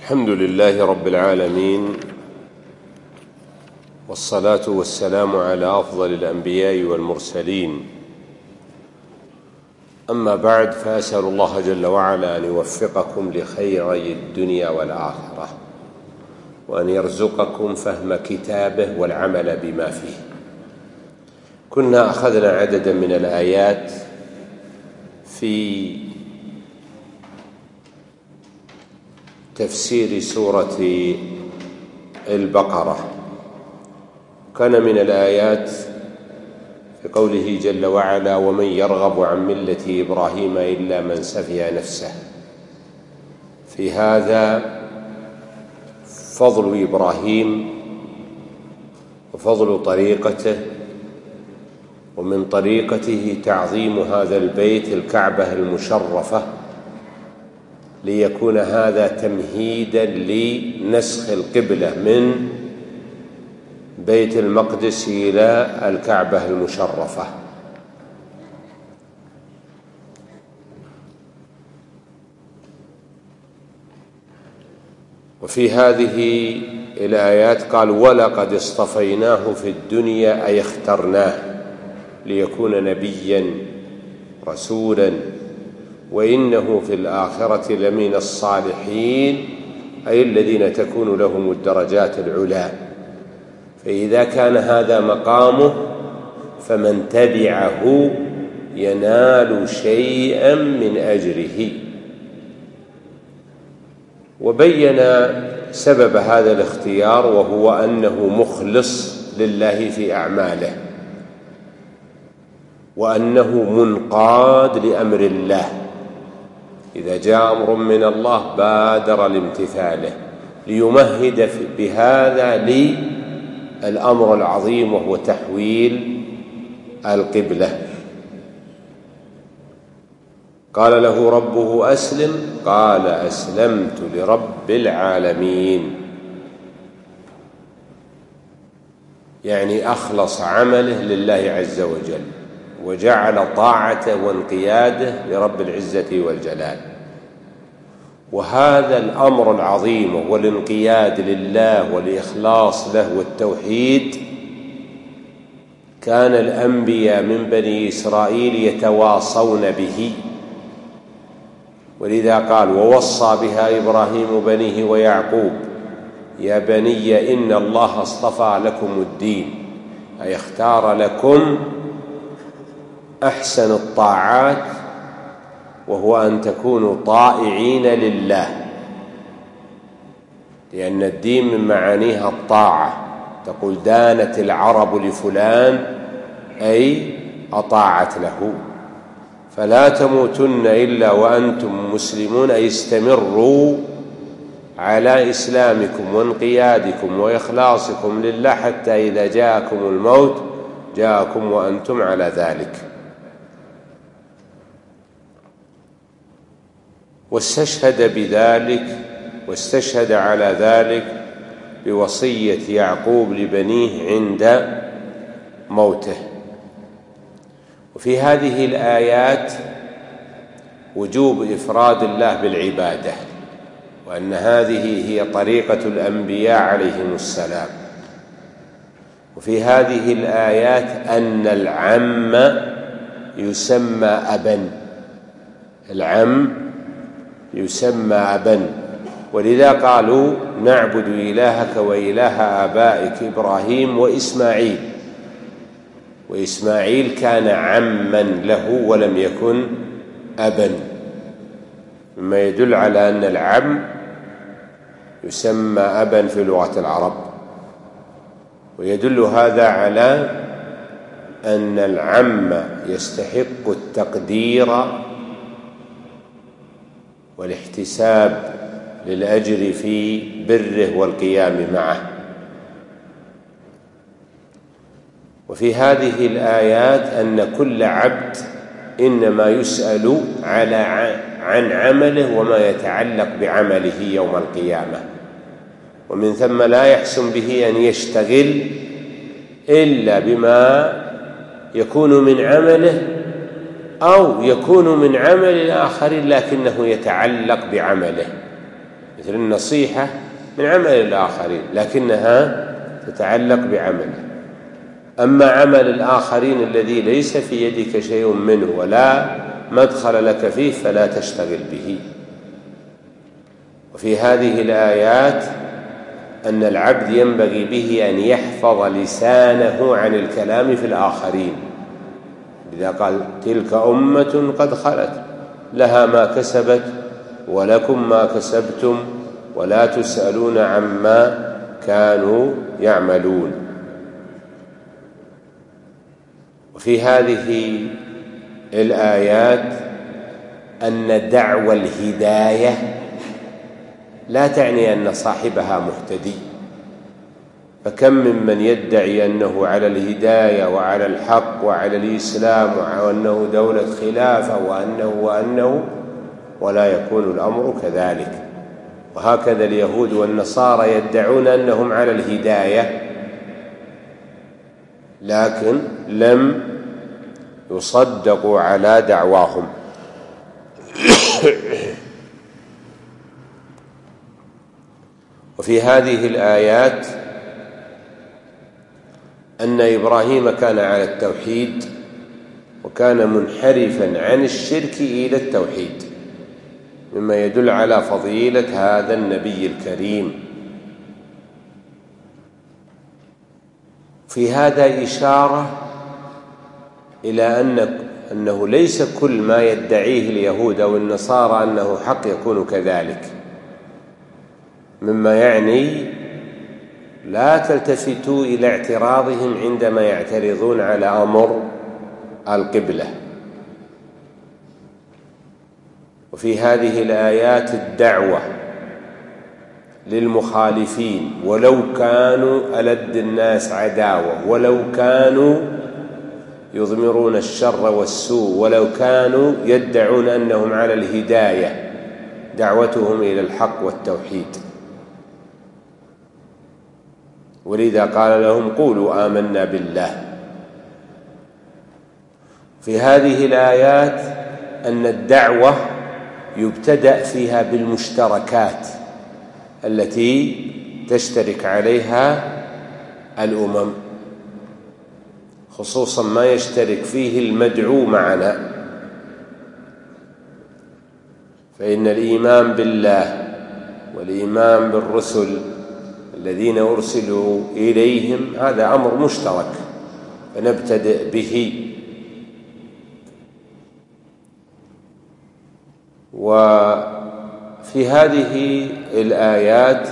الحمد لله رب العالمين، والصلاة والسلام على أفضل الأنبياء والمرسلين. أما بعد، فأسأل الله جل وعلا أن يوفقكم لخيري الدنيا والآخرة، وأن يرزقكم فهم كتابه والعمل بما فيه. كنا أخذنا عددا من الآيات في تفسير سورة البقرة. كان من الآيات في قوله جل وعلا: ومن يرغب عن ملة إبراهيم إلا من سفه نفسه. في هذا فضل إبراهيم وفضل طريقته، ومن طريقته تعظيم هذا البيت الكعبة المشرفة، ليكون هذا تمهيدا لنسخ القبلة من بيت المقدس إلى الكعبة المشرفة. وفي هذه الآيات قال: ولقد اصطفيناه في الدنيا أي اخترناه ليكون نبيا رسولا وإنه في الآخرة لمن الصالحين، أي الذين تكون لهم الدرجات العلى. فإذا كان هذا مقامه فمن تبعه ينال شيئا من أجره. وبين سبب هذا الاختيار، وهو أنه مخلص لله في أعماله، وأنه منقاد لأمر الله. إذا جاء أمر من الله بادر لامتثاله، ليمهد بهذا للأمر العظيم، وهو تحويل القبلة. قال له ربه أسلم، قال أسلمت لرب العالمين. يعني أخلص عمله لله عز وجل، وجعل طاعته وانقياده لرب العزة والجلال. وهذا الأمر العظيم والانقياد لله والإخلاص له والتوحيد كان الأنبياء من بني إسرائيل يتواصون به، ولذا قال: ووصى بها إبراهيم بنيه ويعقوب يا بني إن الله اصطفى لكم الدين، أي اختار لكم أحسن الطاعات، وهو أن تكونوا طائعين لله، لأن الدين من معانيها الطاعة. تقول: دانت العرب لفلان، أي أطاعت له. فلا تموتن إلا وأنتم مسلمون، أي استمروا على إسلامكم وانقيادكم وإخلاصكم لله، حتى إذا جاءكم الموت جاءكم وأنتم على ذلك. واستشهد بذلك، واستشهد على ذلك بوصية يعقوب لبنيه عند موته. وفي هذه الآيات وجوب إفراد الله بالعبادة، وأن هذه هي طريقة الأنبياء عليهم السلام. وفي هذه الآيات أن العم يسمى أبا، العم يسمى أبا. ولذا قالوا: نعبد إلهك وإله آبائك إبراهيم وإسماعيل. وإسماعيل كان عما له ولم يكن أبا، مما يدل على أن العم يسمى أبا في لغة العرب. ويدل هذا على أن العم يستحق التقدير والاحتساب للأجر في بره والقيام معه. وفي هذه الآيات أن كل عبد إنما يسأل عن عمله وما يتعلق بعمله يوم القيامة، ومن ثم لا يحسن به أن يشتغل إلا بما يكون من عمله أو يكون من عمل الآخرين، لكنه يتعلق بعمله. مثل النصيحة من عمل الآخرين لكنها تتعلق بعمله. أما عمل الآخرين الذي ليس في يدك شيء منه ولا مدخل لك فيه فلا تشتغل به. وفي هذه الآيات أن العبد ينبغي به أن يحفظ لسانه عن الكلام في الآخرين، إذا قال تلك أمة قد خلت لها ما كسبت ولكم ما كسبتم ولا تسألون عما كانوا يعملون. وفي هذه الآيات أن دعوى الهداية لا تعني أن صاحبها مهتدي، فكم ممن يدعي أنه على الهداية وعلى الحق وعلى الإسلام وأنه دولة خلافة وأنه ولا يكون الأمر كذلك. وهكذا اليهود والنصارى يدعون أنهم على الهداية لكن لم يصدقوا على دعواهم. وفي هذه الآيات أن إبراهيم كان على التوحيد وكان منحرفا عن الشرك إلى التوحيد، مما يدل على فضيلة هذا النبي الكريم. في هذا إشارة إلى أنه ليس كل ما يدعيه اليهود أو النصارى أنه حق يكون كذلك، مما يعني لا تلتفتوا إلى اعتراضهم عندما يعترضون على أمر القبلة. وفي هذه الآيات الدعوة للمخالفين ولو كانوا ألد الناس عداوة، ولو كانوا يضمرون الشر والسوء، ولو كانوا يدعون أنهم على الهداية، دعوتهم إلى الحق والتوحيد. ولذا قال لهم قولوا آمنا بالله. في هذه الآيات أن الدعوة يبتدأ فيها بالمشتركات التي تشترك عليها الأمم، خصوصا ما يشترك فيه المدعو معنا. فإن الإيمان بالله والإيمان بالرسل الذين أرسلوا إليهم هذا أمر مشترك فنبتدئ به. وفي هذه الآيات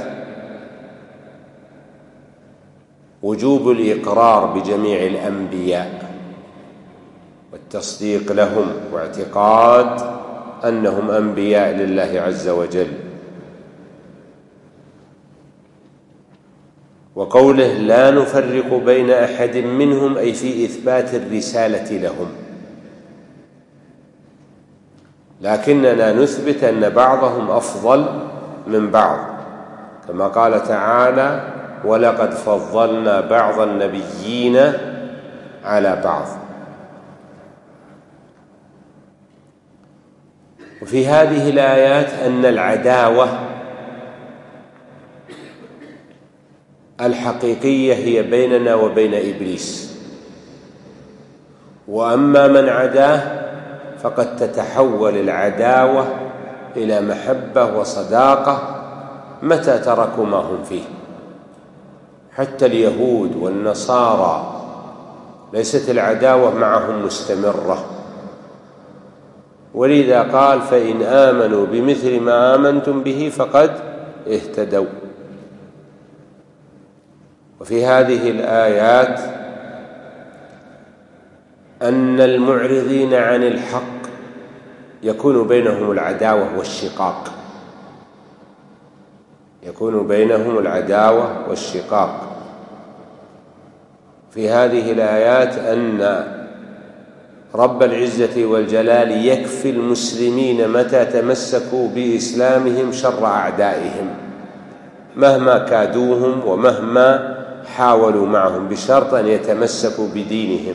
وجوب الإقرار بجميع الأنبياء والتصديق لهم واعتقاد أنهم أنبياء لله عز وجل. وقوله لا نفرق بين أحد منهم أي في إثبات الرسالة لهم، لكننا نثبت أن بعضهم أفضل من بعض، كما قال تعالى ولقد فضلنا بعض النبيين على بعض. وفي هذه الآيات أن العداوة الحقيقية هي بيننا وبين إبليس، وأما من عداه فقد تتحول العداوة إلى محبة وصداقة متى تركوا ما هم فيه. حتى اليهود والنصارى ليست العداوة معهم مستمرة، ولذا قال فإن آمنوا بمثل ما آمنتم به فقد اهتدوا. وفي هذه الآيات أن المعرضين عن الحق يكون بينهم العداوة والشقاق، يكون بينهم العداوة والشقاق. في هذه الآيات أن رب العزة والجلال يكفي المسلمين متى تمسكوا بإسلامهم شر أعدائهم مهما كادوهم ومهما حاولوا معهم، بشرط أن يتمسكوا بدينهم.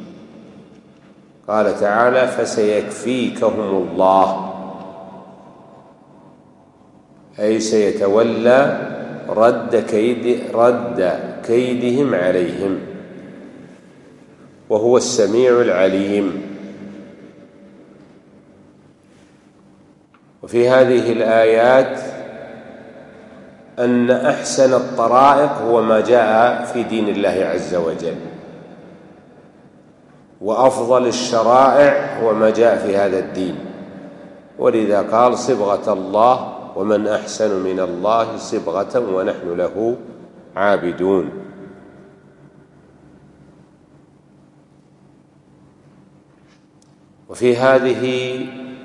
قال تعالى فسيكفيكهم الله، أي سيتولى رد كيدهم عليهم، وهو السميع العليم. وفي هذه الآيات أن أحسن الطرائق هو ما جاء في دين الله عز وجل، وأفضل الشرائع هو ما جاء في هذا الدين، ولذا قال صبغة الله ومن أحسن من الله صبغة ونحن له عابدون. وفي هذه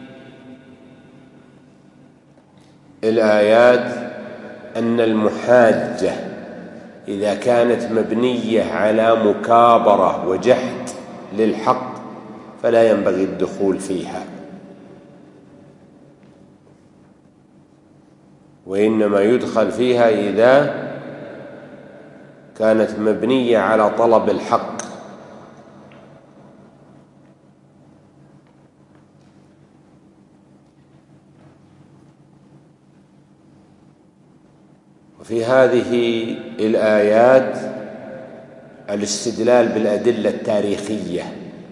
الآيات أن المحاجة إذا كانت مبنية على مكابرة وجحد للحق فلا ينبغي الدخول فيها، وإنما يدخل فيها إذا كانت مبنية على طلب الحق. وفي هذه الآيات الاستدلال بالأدلة التاريخية،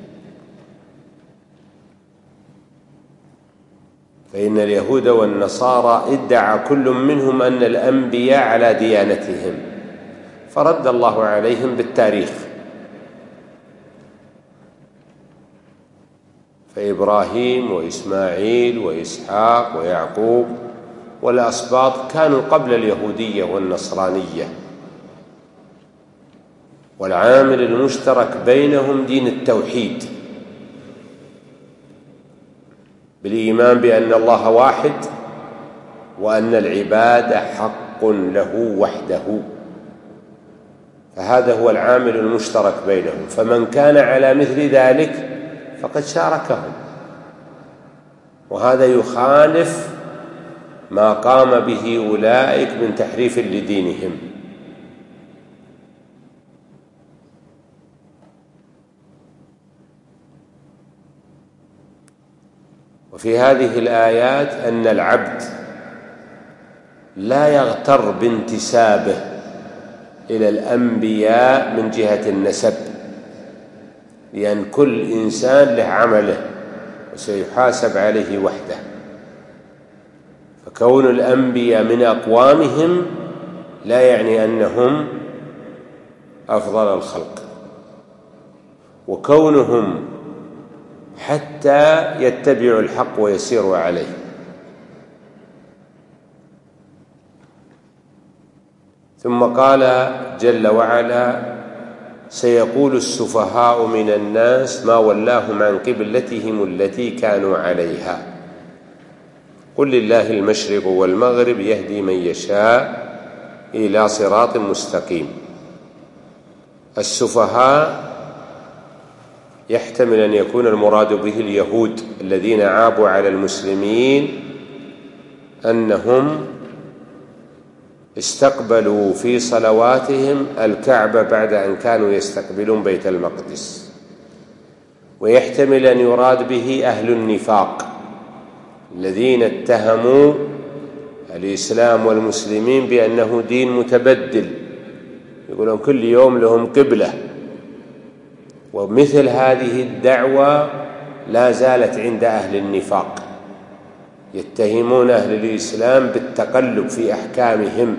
فإن اليهود والنصارى ادعى كل منهم أن الأنبياء على ديانتهم، فرد الله عليهم بالتاريخ، فإبراهيم وإسماعيل وإسحاق ويعقوب والأسباط كانوا قبل اليهودية والنصرانية، والعامل المشترك بينهم دين التوحيد، بالإيمان بأن الله واحد وأن العبادة حق له وحده، فهذا هو العامل المشترك بينهم، فمن كان على مثل ذلك فقد شاركهم، وهذا يخالف ما قام به أولئك من تحريف لدينهم. وفي هذه الآيات أن العبد لا يغتر بانتسابه إلى الأنبياء من جهة النسب، لأن كل إنسان له عمله وسيحاسب عليه وحده، فكون الأنبياء من أقوامهم لا يعني أنهم أفضل الخلق، وكونهم حتى يتبعوا الحق ويسيروا عليه. ثم قال جل وعلا سيقول السفهاء من الناس ما ولاهم عن قبلتهم التي كانوا عليها قل لله المشرق والمغرب يهدي من يشاء إلى صراط مستقيم. السفهاء يحتمل أن يكون المراد به اليهود الذين عابوا على المسلمين أنهم استقبلوا في صلواتهم الكعبة بعد أن كانوا يستقبلون بيت المقدس، ويحتمل أن يراد به أهل النفاق الذين اتهموا الإسلام والمسلمين بأنه دين متبدل، يقولون كل يوم لهم قبلة، ومثل هذه الدعوة لا زالت عند أهل النفاق، يتهمون أهل الإسلام بالتقلب في أحكامهم.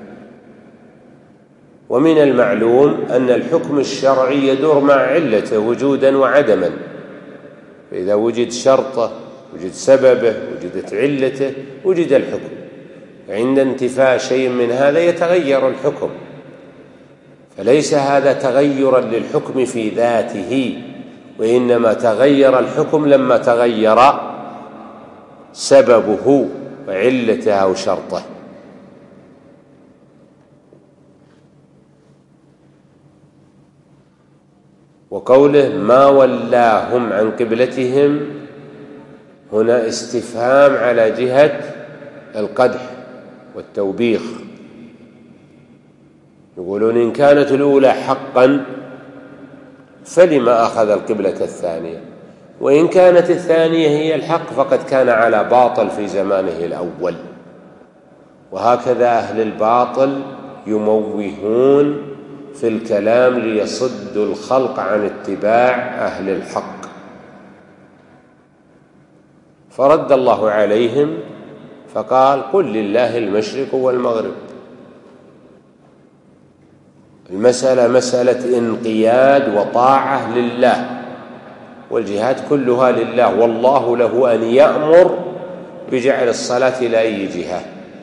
ومن المعلوم أن الحكم الشرعي يدور مع علته وجودا وعدما، فإذا وجد شرطه وجد سببه وجدت علته وجد الحكم، عند انتفاء شيء من هذا يتغير الحكم، فليس هذا تغيرا للحكم في ذاته، وإنما تغير الحكم لما تغير سببه وعلته أو شرطه. وقوله ما ولاهم عن قبلتهم هنا استفهام على جهة القدح والتوبيخ، يقولون إن كانت الأولى حقا فلما أخذ القبلة الثانية، وإن كانت الثانية هي الحق فقد كان على باطل في زمانه الأول. وهكذا أهل الباطل يموهون في الكلام ليصدوا الخلق عن اتباع أهل الحق. فرد الله عليهم فقال: قل لله المشرق والمغرب. المسألة مسألة انقياد وطاعة لله، والجهاد كلها لله، والله له أن يأمر بجعل الصلاة إلى أي جهة.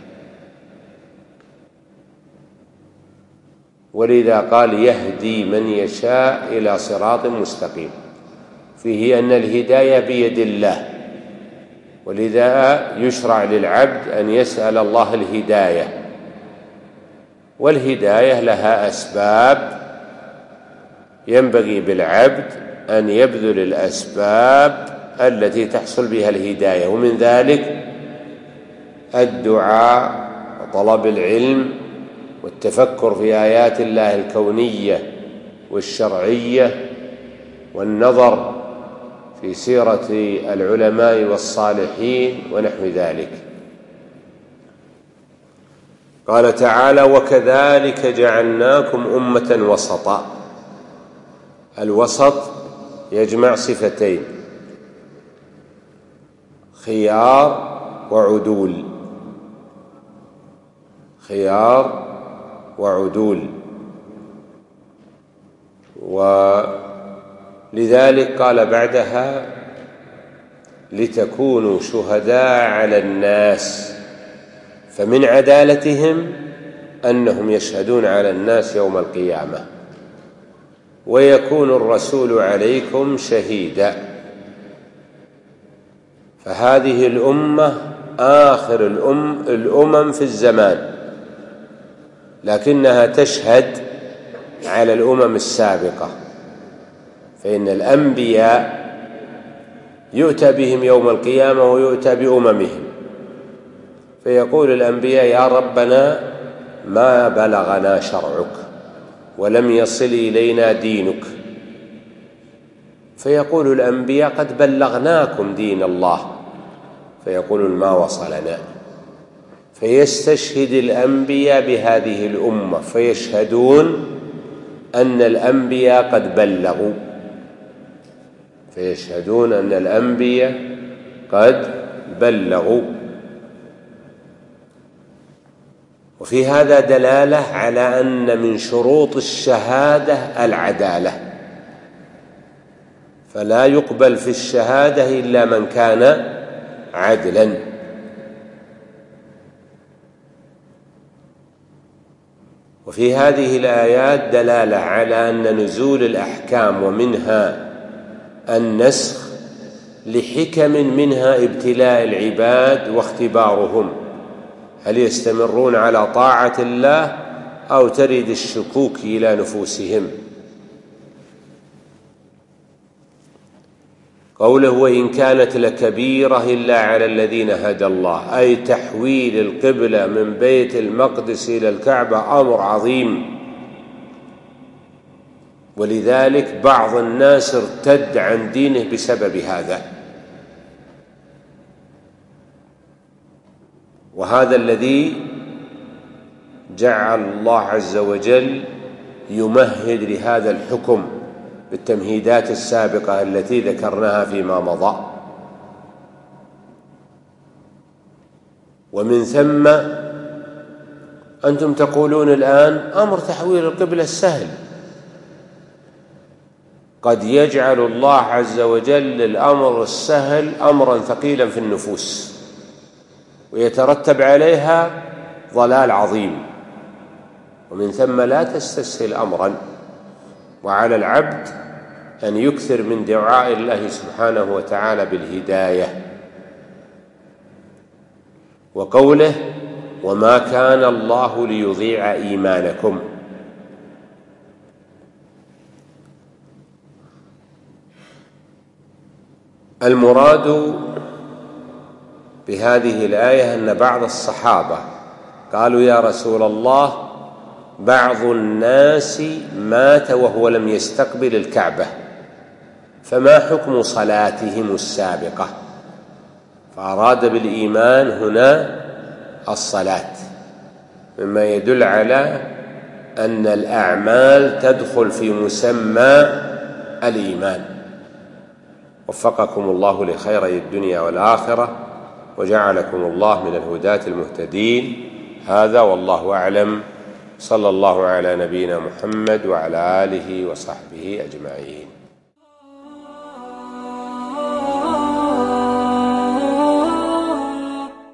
ولذا قال: يهدي من يشاء إلى صراط مستقيم، فيه أن الهداية بيد الله، ولذا يشرع للعبد أن يسأل الله الهداية، والهداية لها أسباب ينبغي بالعبد أن يبذل الأسباب التي تحصل بها الهداية، ومن ذلك الدعاء وطلب العلم والتفكر في آيات الله الكونية والشرعية، والنظر في سيرة العلماء والصالحين ونحو ذلك. قال تعالى: وكذلك جعلناكم أمة وسطا. الوسط يجمع صفتين: خيار وعدول. خيار وعدول. ولذلك قال بعدها: لتكونوا شهداء على الناس. فمن عدالتهم أنهم يشهدون على الناس يوم القيامة، ويكون الرسول عليكم شهيدا. فهذه الأمة آخر الأمم في الزمان، لكنها تشهد على الأمم السابقة، فإن الأنبياء يؤتى بهم يوم القيامة ويؤتى بأممهم، فيقول الأنبياء: يا ربنا ما بلغنا شرعك ولم يصل إلينا دينك. فيقول الأنبياء: قد بلغناكم دين الله. فيقولون: ما وصلنا. فيستشهد الأنبياء بهذه الأمة، فيشهدون أن الأنبياء قد بلغوا، فيشهدون أن الأنبياء قد بلغوا. وفي هذا دلالة على أن من شروط الشهادة العدالة، فلا يقبل في الشهادة إلا من كان عدلا. وفي هذه الآيات دلالة على أن نزول الأحكام ومنها النسخ لحكم، منها ابتلاء العباد واختبارهم، هل يستمرون على طاعة الله أو ترد الشكوك إلى نفوسهم. قوله: وإن كانت لكبيرة إلا على الذين هدى الله، أي تحويل القبلة من بيت المقدس إلى الكعبة أمر عظيم، ولذلك بعض الناس ارتد عن دينه بسبب هذا. وهذا الذي جعل الله عز وجل يمهد لهذا الحكم بالتمهيدات السابقة التي ذكرناها فيما مضى. ومن ثم أنتم تقولون الآن أمر تحويل القبلة السهل، قد يجعل الله عز وجل الأمر السهل أمرا ثقيلا في النفوس، ويترتب عليها ضلال عظيم. ومن ثم لا تستسهل أمرا، وعلى العبد أن يكثر من دعاء الله سبحانه وتعالى بالهداية. وقوله: وما كان الله ليضيع إيمانكم. المراد بهذه الآية أن بعض الصحابة قالوا: يا رسول الله، بعض الناس مات وهو لم يستقبل الكعبة، فما حكم صلاتهم السابقة؟ فأراد بالإيمان هنا الصلاة، مما يدل على أن الأعمال تدخل في مسمى الإيمان. وفقكم الله لخيري الدنيا والآخرة، وجعلكم الله من الهداة المهتدين. هذا والله أعلم، صلى الله على نبينا محمد وعلى آله وصحبه أجمعين.